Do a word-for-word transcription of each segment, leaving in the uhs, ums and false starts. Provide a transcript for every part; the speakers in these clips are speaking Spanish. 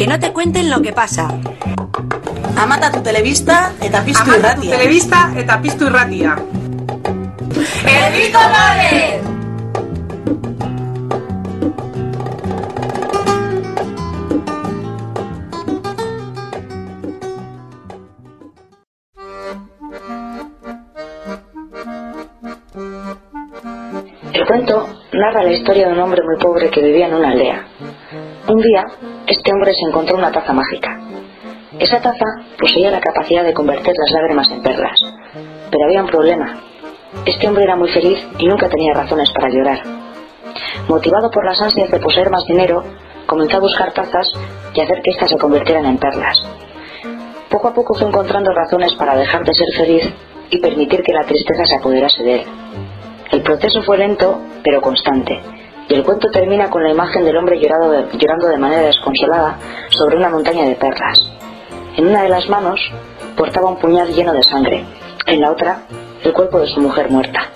no te cuenten lo que pasa. Amata tu telebista eta piztu irratia. Amata tu telebista eta piztu irratia. Herri Kolore! El cuento narra la historia de un hombre muy pobre que vivía en una aldea. Un día, este hombre se encontró una taza mágica. Esa taza poseía la capacidad de convertir las lágrimas en perlas. Pero había un problema. Este hombre era muy feliz y nunca tenía razones para llorar. Motivado por las ansias de poseer más dinero, comenzó a buscar tazas y hacer que éstas se convirtieran en perlas. Poco a poco fue encontrando razones para dejar de ser feliz y permitir que la tristeza se apoderase de él. El proceso fue lento, pero constante, y el cuento termina con la imagen del hombre llorando de, llorando de manera desconsolada sobre una montaña de perlas. En una de las manos portaba un puñal lleno de sangre, en la otra, el cuerpo de su mujer muerta.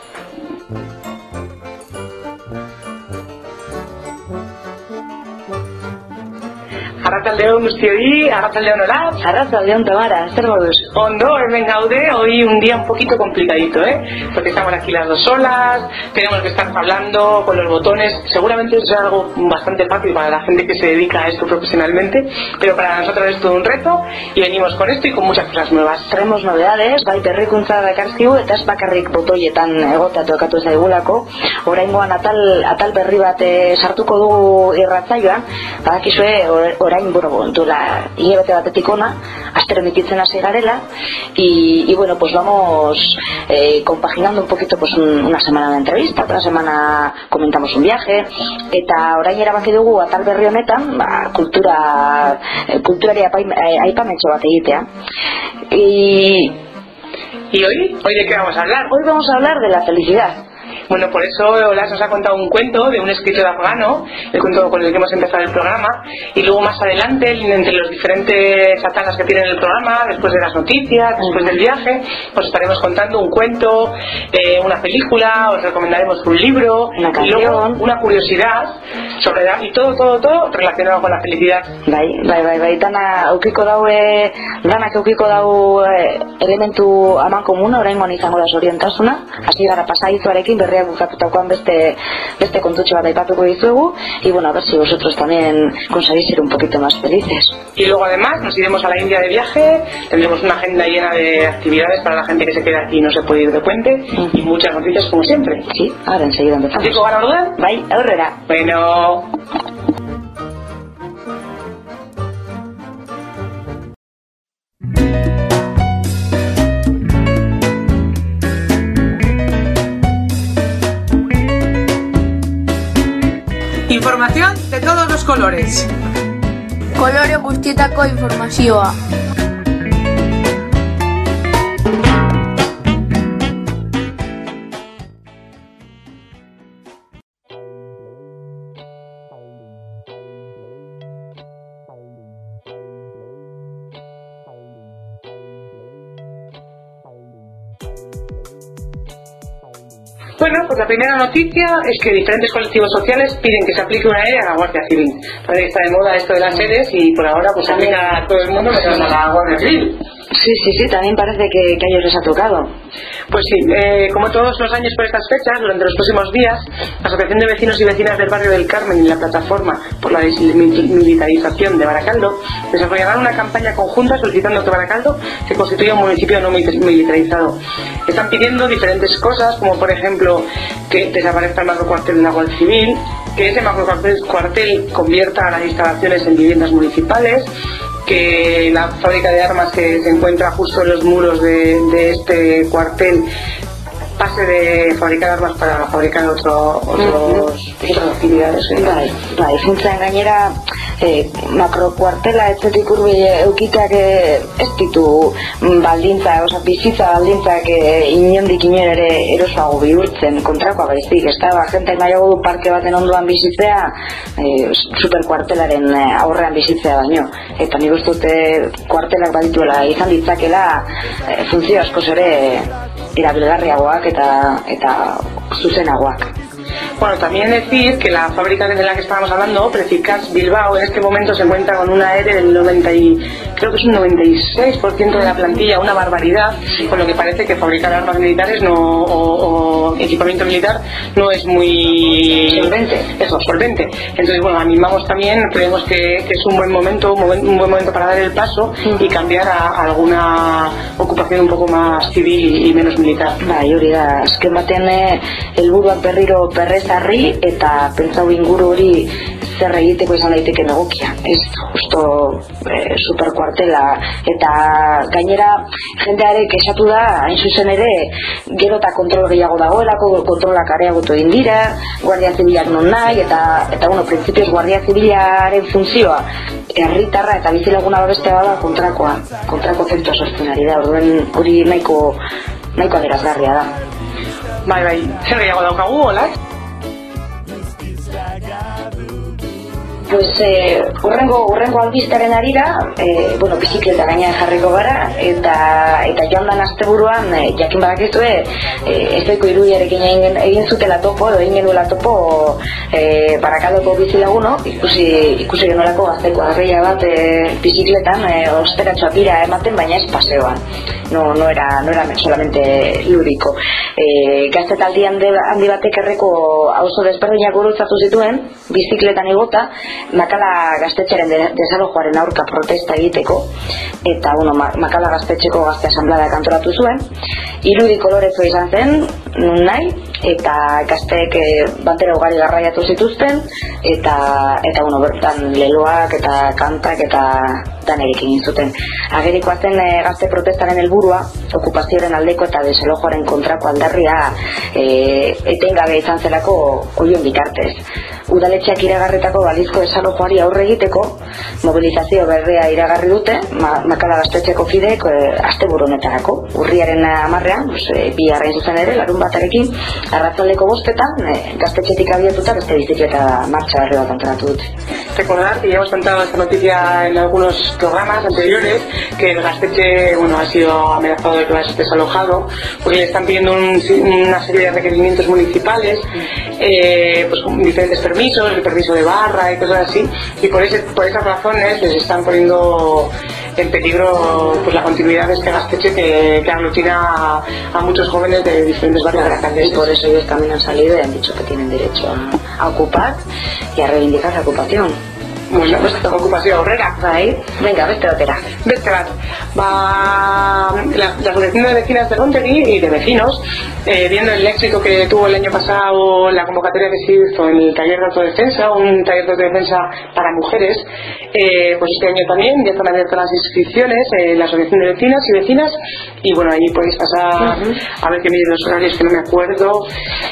Arratsaldeon guztioi, arratsaldeon hola. Arratsaldeon Tamara, zer moduz? Ondo, hemen gaude, hoy un día un poquito complicadito, ¿eh? Porque estamos aquí las dos solas, tenemos que estar hablando con los botones. Seguramente es algo bastante fácil para la gente que se dedica a esto profesionalmente, pero para nosotros es todo un reto y venimos con esto y con muchas cosas nuevas. Traemos novedades, bai berrikuntza dakarkigu eta ez bakarrik botoietan egota tokatu zaigulako. Oraingoan atal atal berri bat e, sartuko dugu irratsaioan, badakizue orain bueno, duela hilabete batetik ona, astero emititzen hasi garela y, y bueno, pues vamos eh, compaginando un poquito pues un, una semana de entrevista, otra semana comentamos un viaje eta orain erabaki dugu atal berri honetan, ba, kultura eh, kulturari aipamentxo bat egitea. Y ¿Y hoy? ¿Hoy de qué vamos a hablar? Hoy vamos a hablar de la felicidad. Bueno, por eso Las nos ha contado un cuento de un escritor afgano, el cuento con el que hemos empezado el programa, y luego más adelante, entre los diferentes atalas que tiene el programa, después de las noticias, después del viaje, os estaremos contando un cuento, eh, una película, os recomendaremos un libro, una canción, y luego una curiosidad sobre la, y todo, todo, todo relacionado con la felicidad. Bai, bai, bai, bai, dana aukiko daue, danak aukiko dau elementu aman komuna, oraingoan izango da zoriontasuna, hasi gara pasadizoarekin berriak bukatutakoan beste beste kontutxo bat aipatuko dizuegu y bueno, a ver si vosotros también conseguís ser un poquito más felices. Y luego además nos iremos a la India de viaje, tendremos una agenda llena de actividades para la gente que se queda aquí y no se puede ir de puente, uh-huh. Y muchas noticias como siempre. Sí, ahora enseguida empezamos. ¿Digo gara orduan? Bai, aurrera. Bueno... Información de todos los colores. Kolore guztietako informazioa. Bueno, pues la primera noticia es que diferentes colectivos sociales piden que se aplique una ley a la Guardia Civil. Parece que está de moda esto de las sedes y por ahora pues se aplica a todo el mundo menos a la Guardia Civil. Sí, sí, sí, también parece que, que a ellos les ha tocado. Pues sí, eh, como todos los años por estas fechas, durante los próximos días, la Asociación de Vecinos y Vecinas del Barrio del Carmen y la Plataforma por la Desmilitarización de Baracaldo desarrollarán una campaña conjunta solicitando que Baracaldo se constituya un municipio no militarizado. Están pidiendo diferentes cosas, como por ejemplo que desaparezca el macrocuartel de la Guardia Civil, que ese macrocuartel convierta a las instalaciones en viviendas municipales, que la fábrica de armas que se encuentra justo en los muros de, de este cuartel pase de fabricar armas para fabricar otro, otros, mm-hmm. otras actividades. Bai, bai, funtsan gainera eh, makrokuartela etzetik hurbil eukiteak ez ditu baldintza, oza, bizitza baldintzak eh, inondik inoen ere erosoago bihurtzen, kontrakoa baizik, ez da, jentek nahiago du parke baten ondoan bizitzea eh, superkuartelaren aurrean bizitzea baino, eta nik uste dute kuartelak badituela izan ditzakela eh, funtzio askoz ere erabilgarriagoak eta eta zuzenagoak. Bueno, también decir que la fábrica de la que estábamos hablando, Precicas Bilbao, en este momento se encuentra con una E R E del noventa y, creo que es un noventa y seis por ciento de la plantilla, una barbaridad, con lo que parece que fabricar armas militares no, o, o equipamiento militar no es muy solvente. Eso, solvente. Entonces, bueno, animamos también, creemos que, que es un buen momento, un, momen, un buen momento para dar el paso y cambiar a, a alguna ocupación un poco más civil y menos militar. Bai, hori da, azken batean helburuak berriro perrezarri eta pentsau inguru hori zer egiteko izan daiteke egokia. Ez justo eh, superkuartela eta gainera jendeare kexatu da, hain zuzen ere, gero eta kontrol gehiago dagoelako, kontrolak areagotu egin dira, Guardia Zibilak non nahi, eta, eta bueno, printzipioz Guardia Zibilaren funtzioa herritarra eta bizilaguna babestea bada kontrakoa, kontrako efektua sortzen ari da, orduen hori nahiko, nahiko adierazgarria da. Bai, bai, zer gehiago daukagu, hola? Pues eh, urrengo, urrengo albistaren arira, eh, bueno, bizikleta gainean jarriko gara, eta, eta joan dan asteburuan, eh, jakin badakizue, eh, ezoiko irudiarekin egin, egin zutela topo, edo egin genuela topo eh, Barakaldoko bizilaguno, ikusi, ikusi genuelako gazteko arreia bat eh, bizikletan, eh, osteratxoa pira ematen, baina ez paseoan. No, no era, no era solamente lúdico. Eh, gaztetaldi handi, handi batek erreko auzo desberdinak gurutzatu zituen, bizikletan igota, Makala gaztetxeren desalojoaren aurka protesta egiteko, eta bueno, Makala gaztetxeko gazte asamblea kantoratu zuen, irudi kolorezo izan zen, nun nahi, eta gazteek batera ugari garraiatu zituzten, eta, eta bueno, bertan leloak eta kantak eta danerik egin zuten. Agerikoa zen e, gazte protestaren helburua, okupazioaren aldeko eta desalojoaren kontrako aldarria e, etengabe izan zelako oion bitartez. Udaletxeak iragarretako balizko desalojoari aurre egiteko, mobilizazio berria iragarri dute, ma, Makala gaztetxeko kideek e, asteburu honetarako. Urriaren hamarrean, e, bi arrain zuzen ere, larun batarekin, arratzaldeko bostetan, e, gaztetxetik abiatuta beste bizikleta martxa berri bat antoratu dute. Recordar que ya hemos contado esta noticia en algunos programas anteriores, que el Gaztetxe, bueno, ha sido amenazado de que va a ser desalojado, porque le están pidiendo un, una serie de requerimientos municipales, eh, pues con diferentes permisos, el permiso de barra y cosas así, y por, ese, por esas razones les están poniendo en peligro pues la continuidad de este Gaztetxe que, que aglutina a, a muchos jóvenes de diferentes barrios de la calle. Y por eso ellos también han salido y han dicho que tienen derecho a, a ocupar y a reivindicar la ocupación. Bueno, pues okupazio aurrera. Bai, venga, beste batera. Beste bat. Ba, la, la Asociación de Vecinas de Montegui y de Vecinos, eh, viendo el éxito que tuvo el año pasado la convocatoria que se hizo en el taller de autodefensa, un taller de autodefensa para mujeres, eh, pues este año también ya están abiertas las inscripciones en eh, la Asociación de Vecinas y Vecinas, y bueno, ahí podéis pasar uh-huh. a ver que miren los horarios que no me acuerdo.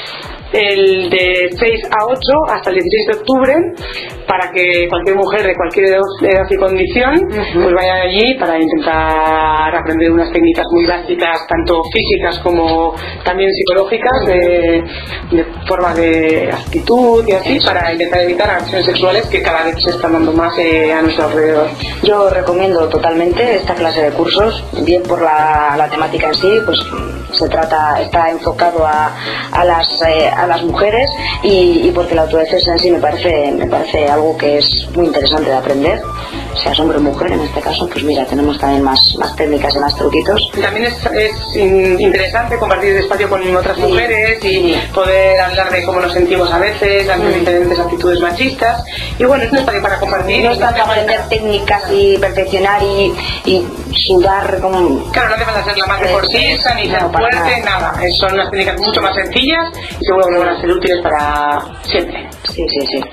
El de seis a ocho hasta el dieciséis de octubre, para que cualquier mujer de cualquier edad y condición uh-huh. pues vaya allí para intentar aprender unas técnicas muy básicas, tanto físicas como también psicológicas, de, de forma de actitud y así, para intentar evitar agresiones sexuales que cada vez se están dando más eh, a nuestro alrededor. Yo recomiendo totalmente esta clase de cursos, bien por la, la temática en sí, pues se trata, está enfocado a, a las eh, a las mujeres y, y porque la autodefensa en sí me parece me parece algo que es muy interesante de aprender, seas hombre o mujer en este caso, pues mira, tenemos también más, más técnicas y más truquitos. También es, es interesante compartir el espacio con otras sí. mujeres y sí. poder hablar de cómo nos sentimos a veces, las mm. diferentes actitudes machistas, y bueno, es un espacio para compartir. No es tanto aprender técnicas y perfeccionar y, y sudar como... Claro, no hace falta ser la más deportista ni ser no, fuerte, nada. nada, son unas técnicas mucho más sencillas y seguro que van a ser útiles para siempre. Sí, sí, sí.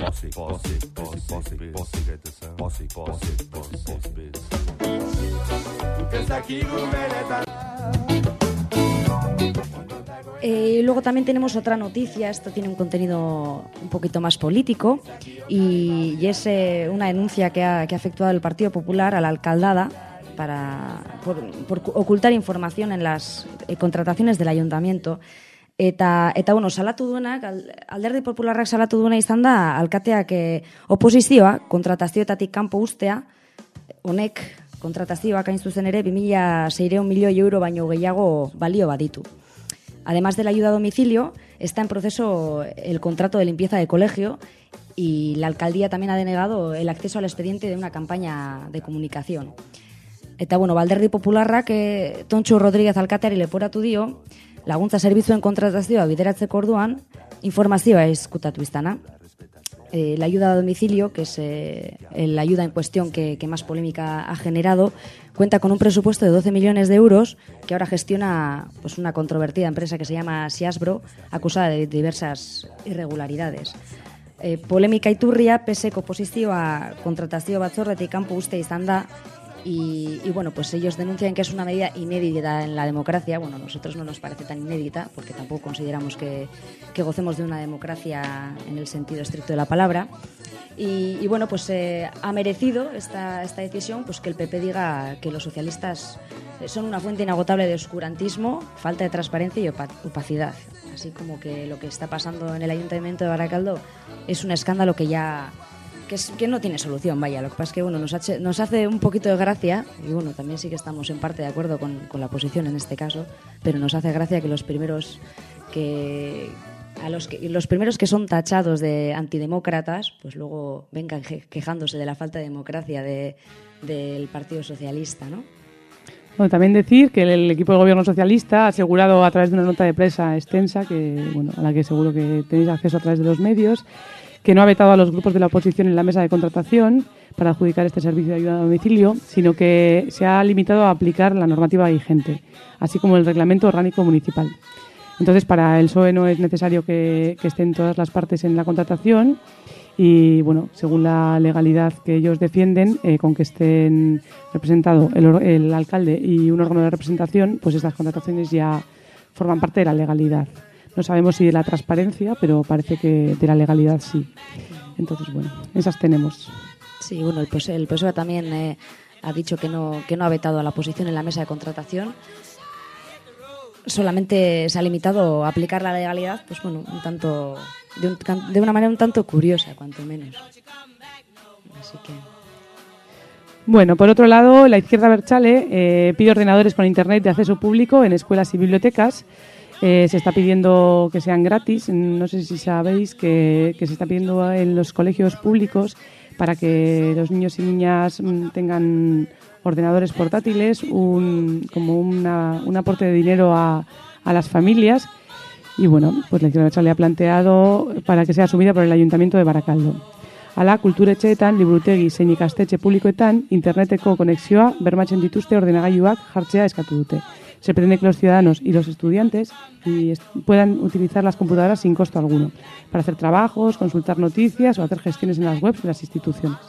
Eh, luego también tenemos otra noticia, esto tiene un contenido un poquito más político y, y es eh, una denuncia que ha, que ha efectuado el Partido Popular a la alcaldada para, por, por ocultar información en las eh, contrataciones del ayuntamiento. Eta, eta bueno, salatu duenak, Alderdi Popularrak salatu duena izan da, alkateak eh, oposizioa kontratazioetatik kanpo ustea, honek kontratazioak hain zuzen ere bi mila seiehun milioi euro baino gehiago balio baditu. Además de la ayuda a domicilio, está en proceso el contrato de limpieza de colegio y la alcaldía también ha denegado el acceso al expediente de una campaña de comunicación. Eta, bueno, Alderdi Popularrak eh, Tontxu Rodríguez alkateari leporatu dio, laguntza zerbitzuen kontratazioa bideratzeko orduan, informazioa eskutatu izana. Eh, la ayuda a domicilio, que es eh, la ayuda en cuestión que, que más polémica ha generado, cuenta con un presupuesto de doce millones de euros que ahora gestiona pues, una controvertida empresa que se llama Siasbro, acusada de diversas irregularidades. Eh, polémica iturria, peseko posizioa kontratazio batzordetik kanpo uste izan da, Y, y bueno, pues ellos denuncian que es una medida inédita en la democracia. Bueno, a nosotros no nos parece tan inédita porque tampoco consideramos que, que gocemos de una democracia en el sentido estricto de la palabra. Y, y bueno, pues eh, ha merecido esta, esta decisión pues que el P P diga que los socialistas son una fuente inagotable de oscurantismo, falta de transparencia y opacidad. Así como que lo que está pasando en el Ayuntamiento de Barakaldo es un escándalo que ya... Que, es, que no tiene solución, vaya. Lo que pasa es que bueno, nos, hace, nos hace un poquito de gracia, y bueno, también sí que estamos en parte de acuerdo con, con la posición en este caso, pero nos hace gracia que los primeros que a los que los primeros que son tachados de antidemócratas, pues luego vengan quejándose de la falta de democracia de, del Partido Socialista, ¿no? Bueno, también decir que el equipo de gobierno socialista ha asegurado a través de una nota de prensa extensa, que bueno, a la que seguro que tenéis acceso a través de los medios, que no ha vetado a los grupos de la oposición en la mesa de contratación para adjudicar este servicio de ayuda a domicilio, sino que se ha limitado a aplicar la normativa vigente, así como el reglamento orgánico municipal. Entonces, para el P S O E no es necesario que, que estén todas las partes en la contratación y, bueno, según la legalidad que ellos defienden, eh, con que estén representado el, el alcalde y un órgano de representación, pues estas contrataciones ya forman parte de la legalidad. No sabemos si de la transparencia, pero parece que de la legalidad sí. Entonces, bueno, esas tenemos. Sí, bueno, el P S O E, el P S O E también eh, ha dicho que no, que no ha vetado a la oposición en la mesa de contratación. Solamente se ha limitado a aplicar la legalidad, pues bueno, un tanto de, un, de una manera un tanto curiosa, cuanto menos. Así que... Bueno, por otro lado, la izquierda abertzale eh, pide ordenadores con internet de acceso público en escuelas y bibliotecas. Eh, se está pidiendo que sean gratis. No sé si sabéis que, que se está pidiendo en los colegios públicos para que los niños y niñas tengan ordenadores portátiles, un, como una, un aporte de dinero a, a las familias. Y bueno, pues la izquierda le ha planteado para que sea asumida por el Ayuntamiento de Barakaldo. Ala, kulturetxeetan, liburutegi zein ikastetxe publikoetan, interneteko konexioa bermatzen dituzte ordenagailuak jartzea eskatu dute. Se pretende que los ciudadanos y los estudiantes y puedan utilizar las computadoras sin costo alguno para hacer trabajos, consultar noticias o hacer gestiones en las webs de las instituciones.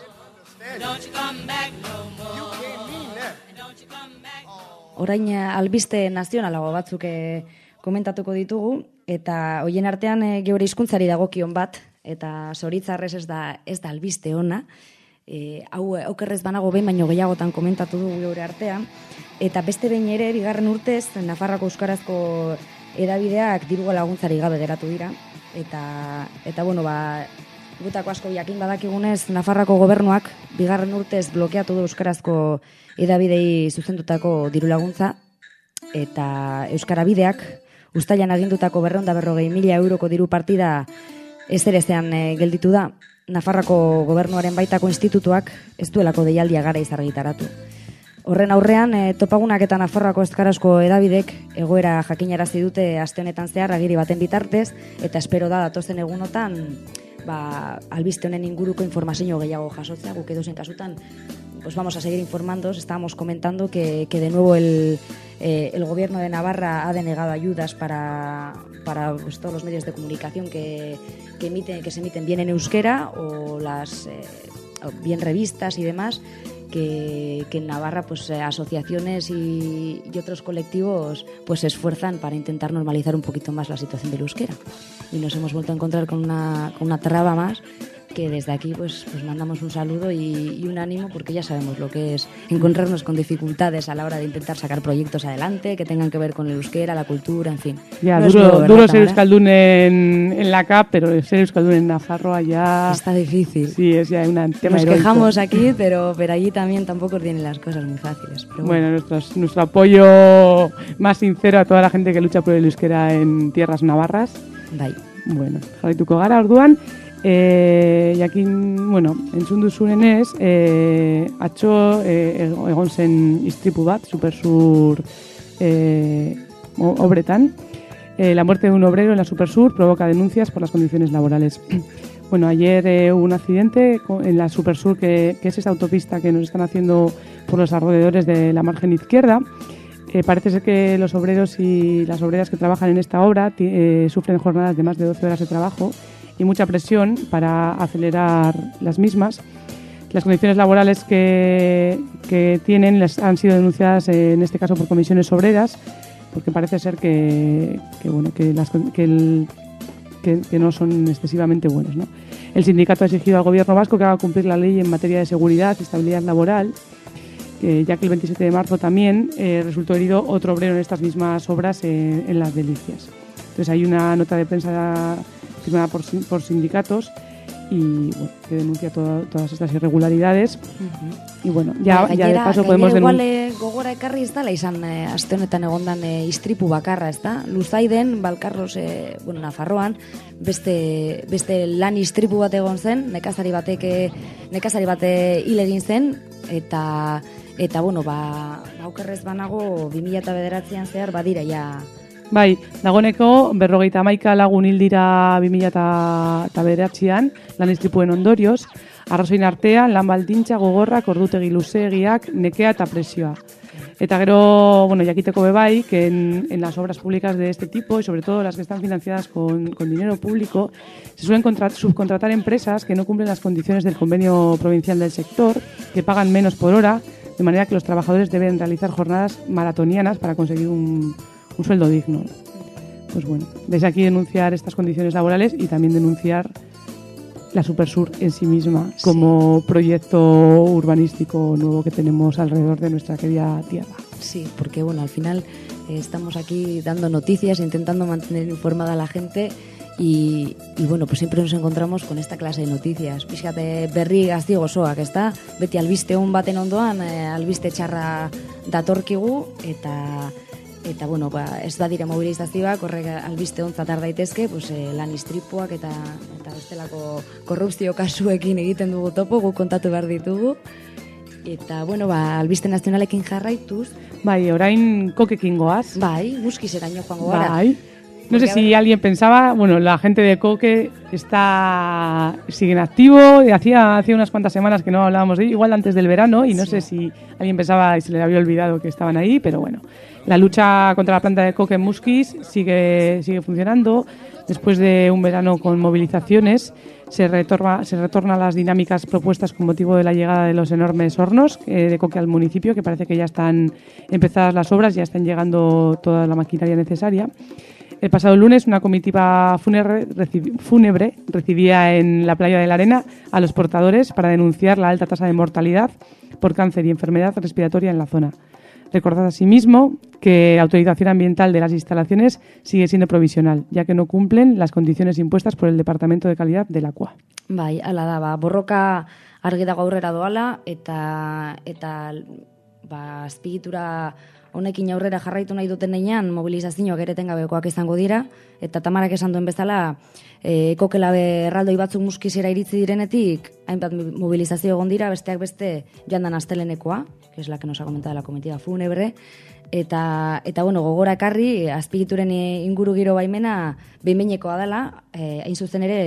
Orain albiste nazionalago batzuk komentatuko ditugu eta hoien artean geure hizkuntzari dagokion bat eta zoritzarrez ez da ez da albiste ona. E, hau aukerrez banago behin baino gehiagotan komentatu dugu geure artean. Eta beste behin ere, bigarren urtez, Nafarroako euskarazko edabideak diruga laguntzari gabe geratu dira. Eta, eta bueno, ba, gutako asko jakin badakigunez, Nafarroako gobernuak bigarren urtez blokeatu du euskarazko edabidei zuzendutako diru laguntza. Eta euskarabideak, uztailan agindutako berrehun eta berrogei mila euroko diru partida ez ere zean e, gelditu da. Nafarroako gobernuaren baitako institutuak ez duelako deialdia gara izargitaratu. Horren aurrean, e, topagunak eta Nafarroako euskarazko edabidek egoera jakinarazi dute aste honetan zehar agiri baten bitartez, eta espero da datozen egunotan ba, albiste honen inguruko informazio gehiago jasotzea, guk edozen kasutan pues vamos a seguir informando. Estábamos comentando que, que de nuevo el, eh, el gobierno de Navarra ha denegado ayudas para, para pues, todos los medios de comunicación que, que, emiten, que se emiten bien en euskera o las eh, bien revistas y demás, que, que en Navarra pues asociaciones y, y otros colectivos pues se esfuerzan para intentar normalizar un poquito más la situación del euskera. Y nos hemos vuelto a encontrar con una, con una traba más que desde aquí pues, pues mandamos un saludo y, y un ánimo, porque ya sabemos lo que es encontrarnos con dificultades a la hora de intentar sacar proyectos adelante que tengan que ver con el euskera, la cultura, en fin. Ya, no duro, nuevo, duro ¿verdad, ser euskaldun en, en la C A P, pero ser euskaldun en Nafarroa ya... Está difícil. Sí, es ya un tema Nos heroico. quejamos aquí, pero, pero allí también tampoco tienen las cosas muy fáciles. Pero bueno, bueno nuestros, nuestro apoyo más sincero a toda la gente que lucha por el euskera en tierras navarras. bai. Bueno, jarraituko gara orduan. E, jakin, bueno, entzun duzunenez, e, atzo e, egon zen istripu bat, Supersur e, obretan. E, la muerte de un obrero en la Supersur provoca denuncias por las condiciones laborales. Bueno, ayer eh, hubo un accidente en la Supersur, que, que es esa autopista que nos están haciendo por los alrededores de la margen izquierda. Eh, parece ser que los obreros y las obreras que trabajan en esta obra eh, sufren jornadas de más de doce horas de trabajo y mucha presión para acelerar las mismas. Las condiciones laborales que, que tienen les han sido denunciadas, eh, en este caso por comisiones obreras, porque parece ser que, que, bueno, que, las, que, el, que, que no son excesivamente buenos, ¿no? El sindicato ha exigido al gobierno vasco que haga cumplir la ley en materia de seguridad y estabilidad laboral, eh, ya que el veintisiete de marzo también eh, resultó herido otro obrero en estas mismas obras eh, en Las Delicias. Entonces hay una nota de prensa firmada por, por sindicatos y bueno, que denuncia todo, todas estas irregularidades. Uh-huh. Y bueno, ya, gainera, ya de paso podemos denunciar. Igual gogora ekarri ez dela izan e, aste honetan egondan e, istripu bakarra, ez da? Luzaiden, Balkarros, e, bueno, Nafarroan, beste, beste lan istripu bat egon zen, nekazari batek, nekazari bate hil egin zen, eta, eta bueno, ba, aukerrez banago, bi mila bederatzian zehar, badira, ja... Bai, dagoeneko berrogeita hamaika lagun hil dira bi mila bederatzian lan istripuen ondorioz, arrazoin artean lan baldintza gogorrak, ordutegi luzeegiak, nekea eta presioa. Eta gero, bueno, jakiteko bebai, que en, en las obras públicas de este tipo, y sobre todo las que están financiadas con, con dinero público, se suelen contra- subcontratar empresas que no cumplen las condiciones del convenio provincial del sector, que pagan menos por hora, de manera que los trabajadores deben realizar jornadas maratonianas para conseguir un... un sueldo digno. Pues bueno, desde aquí denunciar estas condiciones laborales y también denunciar la Supersur en sí misma como sí. proyecto urbanístico nuevo que tenemos alrededor de nuestra querida tierra. Sí, porque bueno, al final eh, estamos aquí dando noticias, intentando mantener informada a la gente y, y bueno, pues siempre nos encontramos con esta clase de noticias. Pixkate berri gazti gozoak, ezta? Beti albiste on baten ondoan, eh, albiste txarra datorkigu eta Eta, bueno, ba, ez badira mobilizazioak, horrek albiste ontzat har daitezke, pues, eh, lan istripuak eta, eta bestelako korrupzio kasuekin egiten dugu topo, guk kontatu behar ditugu. Eta, bueno, ba, albiste nazionalekin jarraituz. Bai, orain kokekin goaz. Bai, guzkizeraino joango gara. Bai. No sé si alguien pensaba, bueno, la gente de Coque está sigue en activo, y hacía, hacía unas cuantas semanas que no hablábamos de ello, igual antes del verano, y no sí. sé si alguien pensaba y se le había olvidado que estaban ahí, pero bueno, la lucha contra la planta de Coque en Musquis sigue, sigue funcionando. Después de un verano con movilizaciones, se retorna, se retorna a las dinámicas propuestas con motivo de la llegada de los enormes hornos eh, de Coque al municipio, que parece que ya están empezadas las obras, ya están llegando toda la maquinaria necesaria. El pasado lunes una comitiva fúnebre, recib- fúnebre recibía en la playa de la Arena a los portadores para denunciar la alta tasa de mortalidad por cáncer y enfermedad respiratoria en la zona. Recordad asimismo que la autorización ambiental de las instalaciones sigue siendo provisional, ya que no cumplen las condiciones impuestas por el Departamento de Calidad del Aqua. Bai, ala da, ba, borroka argi dago aurrera doala eta eta ba azpiegitura honekin aurrera jarraitu nahi duten heinean mobilizazioak ere etengabekoak izango dira eta Tamarak esan duen bezala eh Kokela erraldoi batzuk Muskizera iritzi direnetik hainbat mobilizazio egon dira, besteak beste joandan astelenekoa, que es la que nos ha comentado la comitiva fúnebre, eta eta bueno, gogora ekarri azpiegituren inguru giro baimena behin-behinekoa dela, eh, hain zuzen ere